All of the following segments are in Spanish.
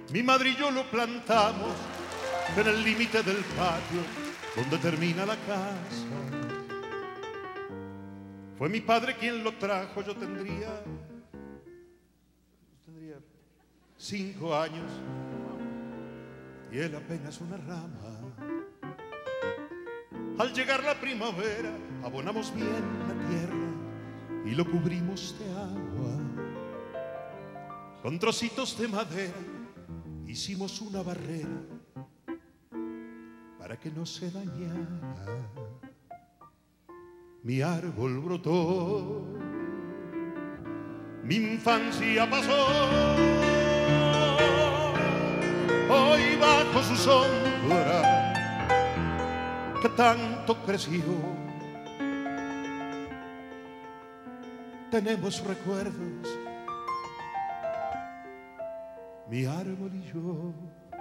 Mi madre y yo lo plantamos en el límite del patio donde termina la casa. Fue mi padre quien lo trajo, yo tendría 5 años y él apenas una rama. Al llegar la primavera abonamos bien la tierra y lo cubrimos de agua. Con trocitos de madera hicimos una barrera para que no se dañara. Mi árbol brotó, mi infancia pasó, hoy bajo su sombra que tanto creció. Tenemos recuerdos, mi árbol y yo.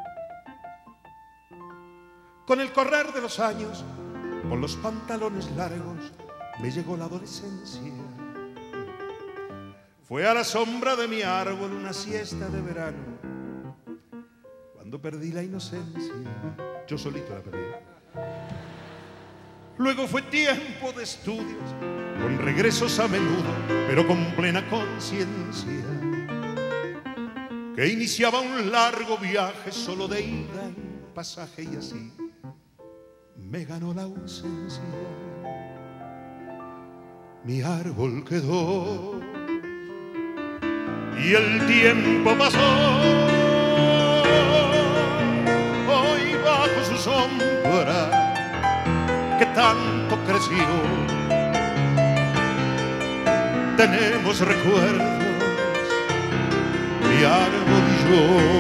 Con el correr de los años, con los pantalones largos, me llegó la adolescencia. Fue a la sombra de mi árbol una siesta de verano, cuando perdí la inocencia. Yo solito la perdí. Luego fue tiempo de estudios, con regresos a menudo, pero con plena conciencia, que iniciaba un largo viaje solo de ida y pasaje, y así me ganó la ausencia. Mi árbol quedó y el tiempo pasó, hoy bajo su sombra que tanto creció, tenemos recuerdos, mi árbol y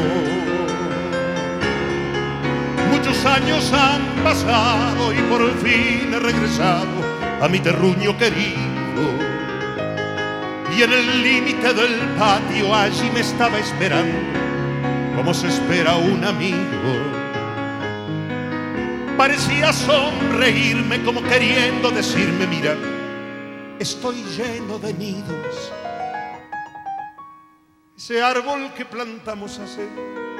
yo. Muchos años han pasado y por fin he regresado a mi terruño querido, y en el límite del patio allí me estaba esperando, como se espera un amigo. Parecía sonreírme como queriendo decirme: mira, estoy lleno de nidos. Ese árbol que plantamos hace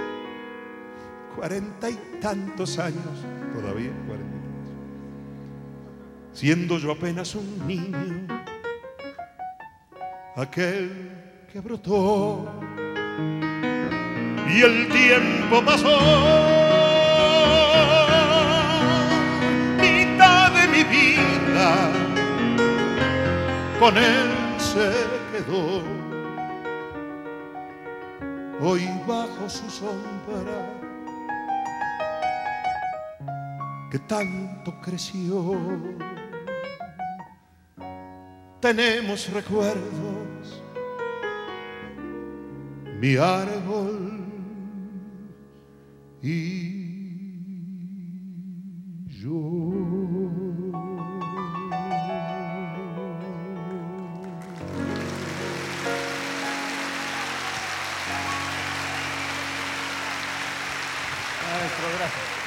40 y tantos años, todavía 40 y tantos, siendo yo apenas un niño, aquel que brotó, y el tiempo pasó, mitad de mi vida con él se quedó, hoy bajo su sombra que tanto creció, tenemos recuerdos, mi árbol y yo. Maestro, gracias.